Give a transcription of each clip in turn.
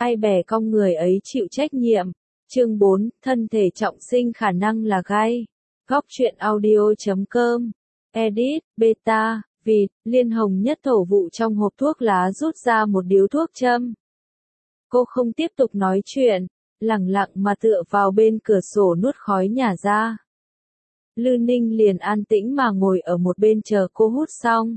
ai bè cong người ấy chịu trách nhiệm. Chương 4, thân thể trọng sinh khả năng là gai. Góc truyện audio.com. Edit, beta, vịt, Liên Hồng Nhất thổ vụ trong hộp thuốc lá rút ra một điếu thuốc châm. Cô không tiếp tục nói chuyện, lẳng lặng mà tựa vào bên cửa sổ nuốt khói nhả ra. Lư Ninh liền an tĩnh mà ngồi ở một bên chờ cô hút xong.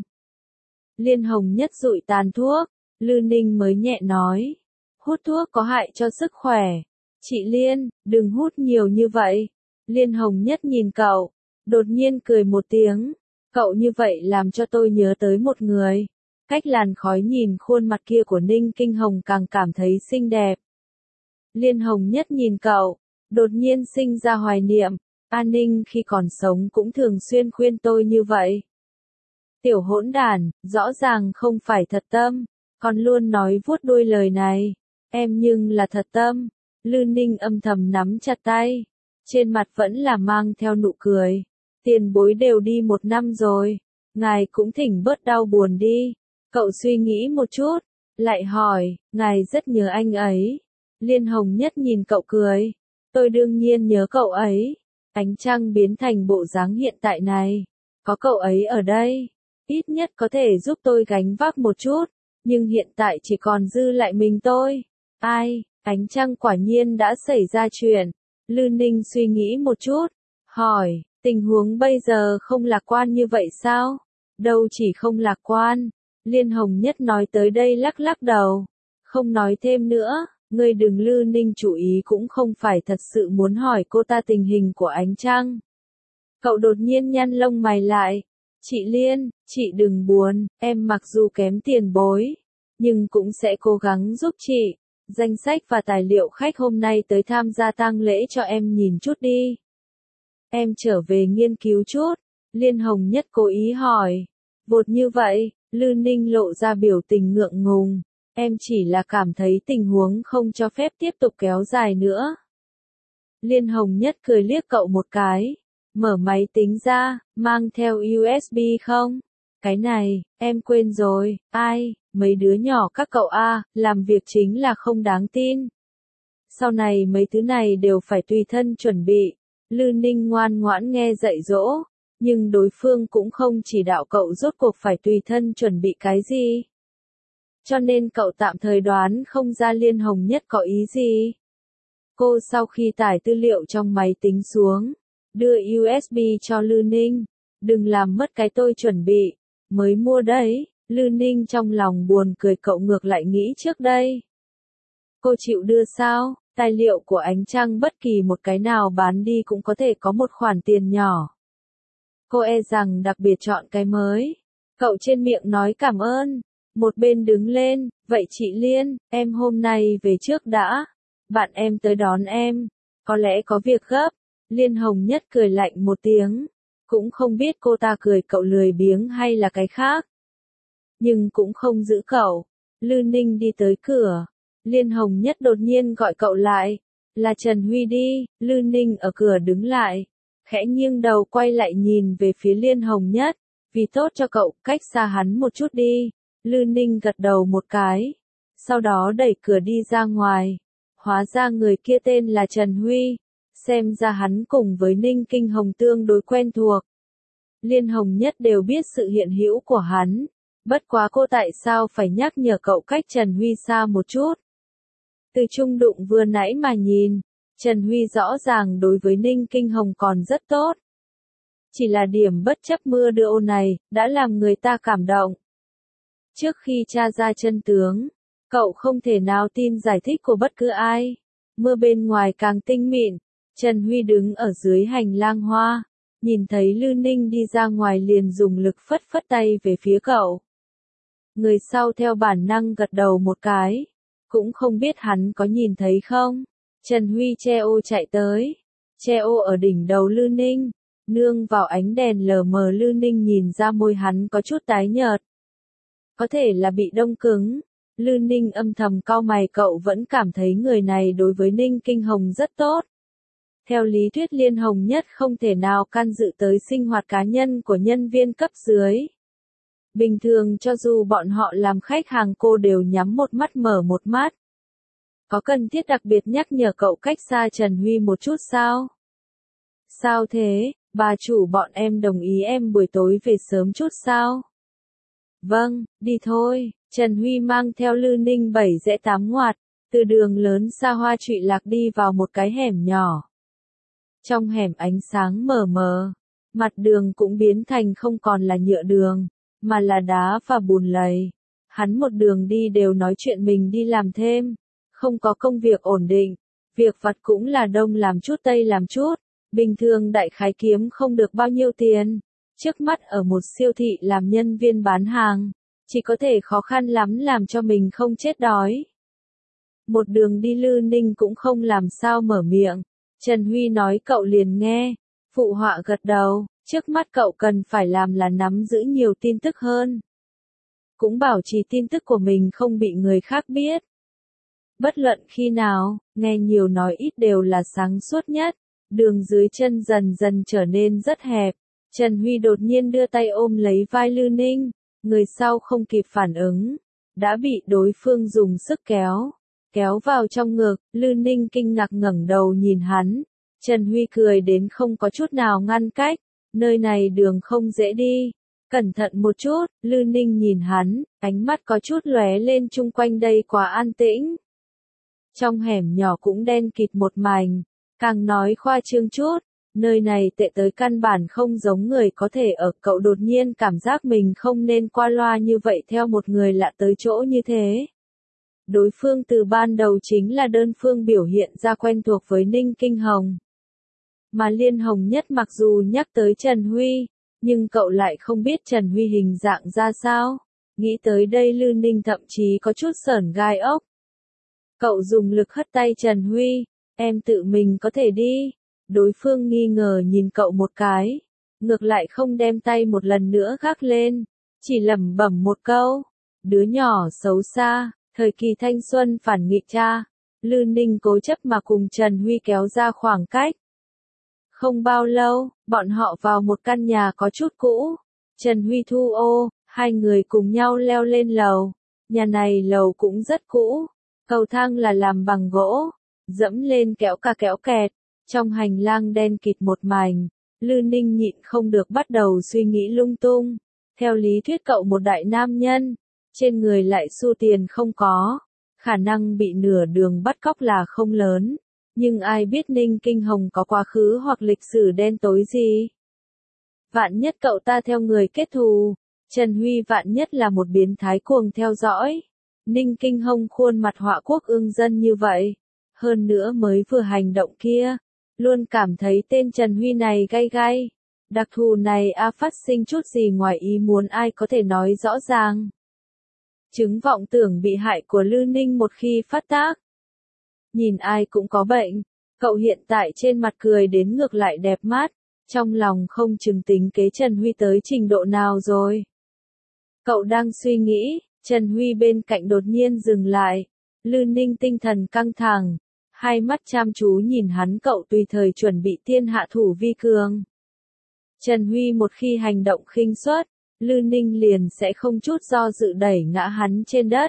Liên Hồng Nhất dụi tàn thuốc, Lư Ninh mới nhẹ nói. Hút thuốc có hại cho sức khỏe. Chị Liên, đừng hút nhiều như vậy. Liên Hồng Nhất nhìn cậu, đột nhiên cười một tiếng. Cậu như vậy làm cho tôi nhớ tới một người. Cách làn khói nhìn khuôn mặt kia của Ninh Kinh Hồng càng cảm thấy xinh đẹp. Liên Hồng Nhất nhìn cậu, đột nhiên sinh ra hoài niệm. An Ninh khi còn sống cũng thường xuyên khuyên tôi như vậy. Tiểu hỗn đản, rõ ràng không phải thật tâm, còn luôn nói vuốt đuôi lời này. Em nhưng là thật tâm. Lư Ninh âm thầm nắm chặt tay, trên mặt vẫn là mang theo nụ cười. Tiền bối đều đi 1 năm rồi, ngài cũng thỉnh bớt đau buồn đi. Cậu suy nghĩ một chút, lại hỏi, ngài rất nhớ anh ấy. Liên Hồng Nhất nhìn cậu cười, tôi đương nhiên nhớ cậu ấy. Ánh trăng biến thành bộ dáng hiện tại này, có cậu ấy ở đây, ít nhất có thể giúp tôi gánh vác một chút, nhưng hiện tại chỉ còn dư lại mình tôi. Ai? Ánh trăng quả nhiên đã xảy ra chuyện. Lư Ninh suy nghĩ một chút, hỏi, tình huống bây giờ không lạc quan như vậy sao? Đâu chỉ không lạc quan. Liên Hồng Nhất nói tới đây lắc lắc đầu, không nói thêm nữa. Ngươi đừng. Lư Ninh chú ý cũng không phải thật sự muốn hỏi cô ta tình hình của ánh trăng. Cậu đột nhiên nhăn lông mày lại. Chị Liên, chị đừng buồn, em mặc dù kém tiền bối, nhưng cũng sẽ cố gắng giúp chị. Danh sách và tài liệu khách hôm nay tới tham gia tang lễ cho em nhìn chút đi. Em trở về nghiên cứu chút. Liên Hồng Nhất cố ý hỏi. Vột như vậy, Lư Ninh lộ ra biểu tình ngượng ngùng. Em chỉ là cảm thấy tình huống không cho phép tiếp tục kéo dài nữa. Liên Hồng Nhất cười liếc cậu một cái. Mở máy tính ra, mang theo USB không? Cái này, em quên rồi. Ai? Mấy đứa nhỏ các cậu làm việc chính là không đáng tin. Sau này mấy thứ này đều phải tùy thân chuẩn bị. Lư Ninh ngoan ngoãn nghe dạy dỗ, nhưng đối phương cũng không chỉ đạo cậu rốt cuộc phải tùy thân chuẩn bị cái gì. Cho nên cậu tạm thời đoán không ra Liên Hồng Nhất có ý gì. Cô sau khi tải tư liệu trong máy tính xuống, đưa USB cho Lư Ninh. Đừng làm mất cái tôi chuẩn bị, mới mua đấy. Lư Ninh trong lòng buồn cười, cậu ngược lại nghĩ trước đây. Cô chịu đưa sao? Tài liệu của ánh trăng bất kỳ một cái nào bán đi cũng có thể có một khoản tiền nhỏ. Cô e rằng đặc biệt chọn cái mới. Cậu trên miệng nói cảm ơn. Một bên đứng lên, vậy chị Liên, em hôm nay về trước đã. Bạn em tới đón em. Có lẽ có việc gấp. Liên Hồng Nhất cười lạnh một tiếng. Cũng không biết cô ta cười cậu lười biếng hay là cái khác. Nhưng cũng không giữ cậu. Lư Ninh đi tới cửa. Liên Hồng Nhất đột nhiên gọi cậu lại. Là Trần Huy đi. Lư Ninh ở cửa đứng lại, khẽ nghiêng đầu quay lại nhìn về phía Liên Hồng Nhất. Vì tốt cho cậu, cách xa hắn một chút đi. Lư Ninh gật đầu một cái, sau đó đẩy cửa đi ra ngoài. Hóa ra người kia tên là Trần Huy. Xem ra hắn cùng với Ninh Kinh Hồng tương đối quen thuộc. Liên Hồng Nhất đều biết sự hiện hữu của hắn. Bất quá cô tại sao phải nhắc nhở cậu cách Trần Huy xa một chút. Từ trung đụng vừa nãy mà nhìn, Trần Huy rõ ràng đối với Ninh Kinh Hồng còn rất tốt. Chỉ là điểm bất chấp mưa đưa ô này, đã làm người ta cảm động. Trước khi tra ra chân tướng, cậu không thể nào tin giải thích của bất cứ ai. Mưa bên ngoài càng tinh mịn, Trần Huy đứng ở dưới hành lang hoa, nhìn thấy Lư Ninh đi ra ngoài liền dùng lực phất phất tay về phía cậu. Người sau theo bản năng gật đầu một cái, cũng không biết hắn có nhìn thấy không. Trần Huy che ô chạy tới, che ô ở đỉnh đầu Lư Ninh, nương vào ánh đèn lờ mờ. Lư Ninh nhìn ra môi hắn có chút tái nhợt. Có thể là bị đông cứng. Lư Ninh âm thầm cau mày, cậu vẫn cảm thấy người này đối với Ninh Kinh Hồng rất tốt. Theo lý thuyết Liên Hồng Nhất không thể nào can dự tới sinh hoạt cá nhân của nhân viên cấp dưới. Bình thường cho dù bọn họ làm khách hàng cô đều nhắm một mắt mở một mắt. Có cần thiết đặc biệt nhắc nhở cậu cách xa Trần Huy một chút sao? Sao thế, bà chủ bọn em đồng ý em buổi tối về sớm chút sao? Vâng, đi thôi. Trần Huy mang theo Lư Ninh 7 rẽ 8 ngoặt, từ đường lớn xa hoa trụy lạc đi vào một cái hẻm nhỏ. Trong hẻm ánh sáng mờ mờ, mặt đường cũng biến thành không còn là nhựa đường, mà là đá và bùn lầy. Hắn một đường đi đều nói chuyện mình đi làm thêm, không có công việc ổn định, việc vặt cũng là đông làm chút tây làm chút, bình thường đại khái kiếm không được bao nhiêu tiền. Trước mắt ở một siêu thị làm nhân viên bán hàng, chỉ có thể khó khăn lắm làm cho mình không chết đói. Một đường đi Lư Ninh cũng không làm sao mở miệng. Trần Huy nói cậu liền nghe, phụ họa gật đầu, trước mắt cậu cần phải làm là nắm giữ nhiều tin tức hơn. Cũng bảo trì tin tức của mình không bị người khác biết. Bất luận khi nào, nghe nhiều nói ít đều là sáng suốt nhất, đường dưới chân dần dần trở nên rất hẹp. Trần Huy đột nhiên đưa tay ôm lấy vai Lư Ninh, người sau không kịp phản ứng, đã bị đối phương dùng sức kéo vào trong ngực. Lư Ninh kinh ngạc ngẩng đầu nhìn hắn, Trần Huy cười đến không có chút nào ngăn cách, nơi này đường không dễ đi, cẩn thận một chút. Lư Ninh nhìn hắn, ánh mắt có chút lóe lên, chung quanh đây quá an tĩnh. Trong hẻm nhỏ cũng đen kịt một mảnh, càng nói khoa trương chút, nơi này tệ tới căn bản không giống người có thể ở. Cậu đột nhiên cảm giác mình không nên qua loa như vậy theo một người lạ tới chỗ như thế. Đối phương từ ban đầu chính là đơn phương biểu hiện ra quen thuộc với Ninh Kinh Hồng. Mà Liên Hồng Nhất mặc dù nhắc tới Trần Huy, nhưng cậu lại không biết Trần Huy hình dạng ra sao. Nghĩ tới đây Lư Ninh thậm chí có chút sởn gai ốc. Cậu dùng lực hất tay Trần Huy, em tự mình có thể đi. Đối phương nghi ngờ nhìn cậu một cái, ngược lại không đem tay một lần nữa gác lên, chỉ lẩm bẩm một câu, đứa nhỏ xấu xa, thời kỳ thanh xuân phản nghịch cha. Lư Ninh cố chấp mà cùng Trần Huy kéo ra khoảng cách. Không bao lâu, bọn họ vào một căn nhà có chút cũ. Trần Huy thu ô, hai người cùng nhau leo lên lầu. Nhà này lầu cũng rất cũ, cầu thang là làm bằng gỗ, dẫm lên kéo kéo kẹt. Trong hành lang đen kịt một mảnh, Lư Ninh nhịn không được bắt đầu suy nghĩ lung tung. Theo lý thuyết cậu một đại nam nhân, trên người lại xu tiền không có, khả năng bị nửa đường bắt cóc là không lớn. Nhưng ai biết Ninh Kinh Hồng có quá khứ hoặc lịch sử đen tối gì? Vạn nhất cậu ta theo người kết thù, Trần Huy vạn nhất là một biến thái cuồng theo dõi. Ninh Kinh Hồng khuôn mặt họa quốc ương dân như vậy, hơn nữa mới vừa hành động kia, luôn cảm thấy tên Trần Huy này gay gay. Đặc thù này phát sinh chút gì ngoài ý muốn ai có thể nói rõ ràng. Chứng vọng tưởng bị hại của Lư Ninh một khi phát tác. Nhìn ai cũng có bệnh, cậu hiện tại trên mặt cười đến ngược lại đẹp mắt, trong lòng không chừng tính kế Trần Huy tới trình độ nào rồi. Cậu đang suy nghĩ, Trần Huy bên cạnh đột nhiên dừng lại, Lư Ninh tinh thần căng thẳng, hai mắt chăm chú nhìn hắn. Cậu tùy thời chuẩn bị tiên hạ thủ vi cường. Trần Huy một khi hành động khinh suất, Lư Ninh liền sẽ không chút do dự đẩy ngã hắn trên đất.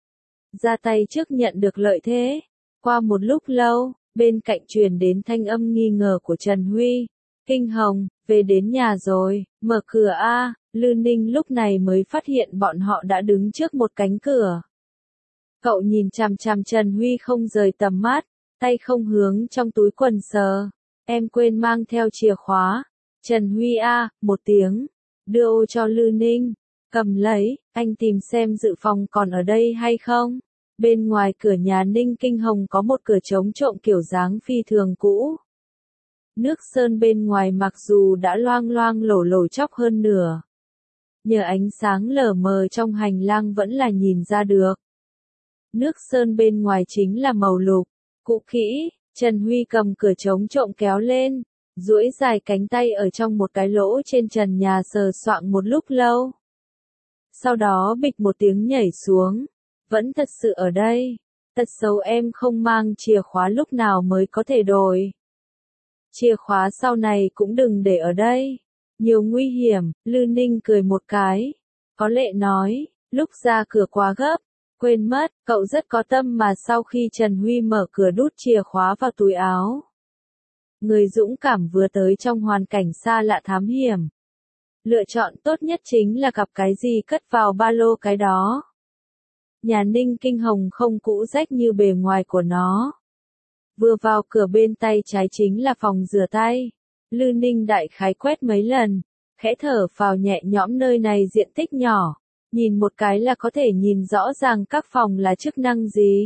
Ra tay trước nhận được lợi thế. Qua một lúc lâu, bên cạnh truyền đến thanh âm nghi ngờ của Trần Huy. Kinh Hồng, về đến nhà rồi, mở cửa a. Lư Ninh lúc này mới phát hiện bọn họ đã đứng trước một cánh cửa. Cậu nhìn chằm chằm Trần Huy không rời tầm mắt, tay không hướng trong túi quần sờ. Em quên mang theo chìa khóa. Trần Huy một tiếng, đưa ô cho Lư Ninh, cầm lấy, anh tìm xem dự phòng còn ở đây hay không. Bên ngoài cửa nhà Ninh Kinh Hồng có một cửa chống trộm kiểu dáng phi thường cũ. Nước sơn bên ngoài mặc dù đã loang loang lổ lổ chóc hơn nửa, nhờ ánh sáng lờ mờ trong hành lang vẫn là nhìn ra được. Nước sơn bên ngoài chính là màu lục, cũ kỹ. Trần Huy cầm cửa chống trộm kéo lên, duỗi dài cánh tay ở trong một cái lỗ trên trần nhà sờ soạng một lúc lâu. Sau đó bịch một tiếng nhảy xuống. Vẫn thật sự ở đây. Tật xấu em không mang chìa khóa, lúc nào mới có thể đổi. Chìa khóa sau này cũng đừng để ở đây. Nhiều nguy hiểm. Lư Ninh cười một cái. Có lệ nói, lúc ra cửa quá gấp, Quên mất, cậu rất có tâm mà sau khi Trần Huy mở cửa đút chìa khóa vào túi áo. Người dũng cảm vừa tới trong hoàn cảnh xa lạ thám hiểm. Lựa chọn tốt nhất chính là gặp cái gì cất vào ba lô cái đó. Nhà Ninh Kinh Hồng không cũ rách như bề ngoài của nó. Vừa vào cửa bên tay trái chính là phòng rửa tay. Lư Ninh đại khái quét mấy lần, khẽ thở phào nhẹ nhõm, nơi này diện tích nhỏ, nhìn một cái là có thể nhìn rõ ràng các phòng là chức năng gì.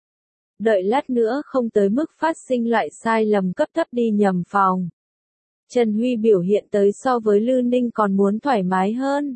Đợi lát nữa không tới mức phát sinh loại sai lầm cấp thấp đi nhầm phòng. Trần Huy biểu hiện tới so với Lư Ninh còn muốn thoải mái hơn.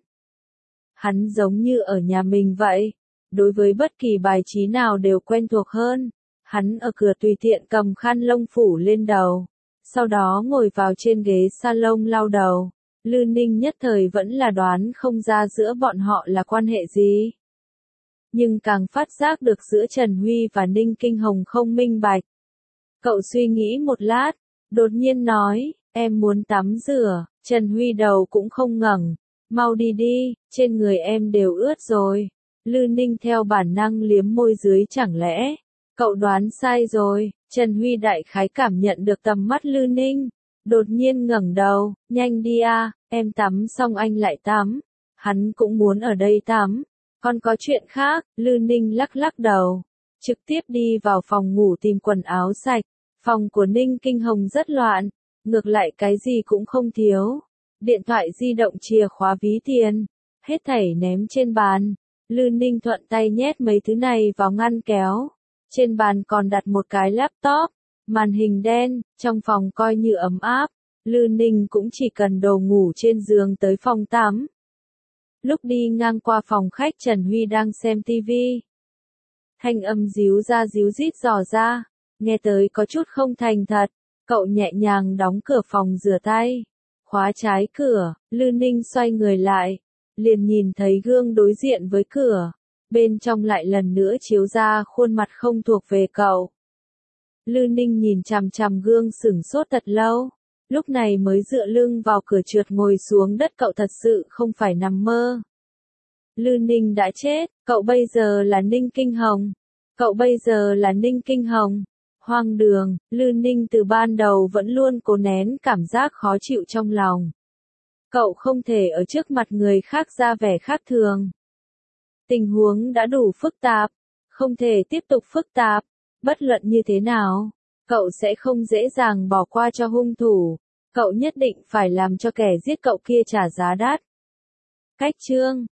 Hắn giống như ở nhà mình vậy, đối với bất kỳ bài trí nào đều quen thuộc hơn. Hắn ở cửa tùy tiện cầm khăn lông phủ lên đầu, sau đó ngồi vào trên ghế salon lau đầu. Lư Ninh nhất thời vẫn là đoán không ra giữa bọn họ là quan hệ gì. Nhưng càng phát giác được giữa Trần Huy và Ninh Kinh Hồng không minh bạch. Cậu suy nghĩ một lát, đột nhiên nói, em muốn tắm rửa. Trần Huy đầu cũng không ngẩng, mau đi đi, trên người em đều ướt rồi. Lư Ninh theo bản năng liếm môi dưới, chẳng lẽ cậu đoán sai rồi. Trần Huy đại khái cảm nhận được tầm mắt Lư Ninh, đột nhiên ngẩng đầu, nhanh đi à, em tắm xong anh lại tắm. Hắn cũng muốn ở đây tắm. Còn có chuyện khác. Lư Ninh lắc lắc đầu, trực tiếp đi vào phòng ngủ tìm quần áo sạch. Phòng của Ninh Kinh Hồng rất loạn, ngược lại cái gì cũng không thiếu. Điện thoại di động, chìa khóa, ví tiền, hết thảy ném trên bàn. Lư Ninh thuận tay nhét mấy thứ này vào ngăn kéo. Trên bàn còn đặt một cái laptop, màn hình đen, trong phòng coi như ấm áp. Lư Ninh cũng chỉ cần đồ ngủ trên giường tới phòng tắm. Lúc đi ngang qua phòng khách, Trần Huy đang xem tivi. Thanh âm díu ra díu dít dò ra, nghe tới có chút không thành thật. Cậu nhẹ nhàng đóng cửa phòng rửa tay, khóa trái cửa. Lư Ninh xoay người lại, liền nhìn thấy gương đối diện với cửa. Bên trong lại lần nữa chiếu ra khuôn mặt không thuộc về cậu. Lư Ninh nhìn chằm chằm gương sửng sốt thật lâu, lúc này mới dựa lưng vào cửa trượt ngồi xuống đất. Cậu thật sự không phải nằm mơ. Lư Ninh đã chết, cậu bây giờ là Ninh Kinh Hồng. Cậu bây giờ là Ninh Kinh Hồng. Hoang đường. Lư Ninh từ ban đầu vẫn luôn cố nén cảm giác khó chịu trong lòng. Cậu không thể ở trước mặt người khác ra vẻ khác thường. Tình huống đã đủ phức tạp, không thể tiếp tục phức tạp. Bất luận như thế nào, cậu sẽ không dễ dàng bỏ qua cho hung thủ. Cậu nhất định phải làm cho kẻ giết cậu kia trả giá đắt. Cách chương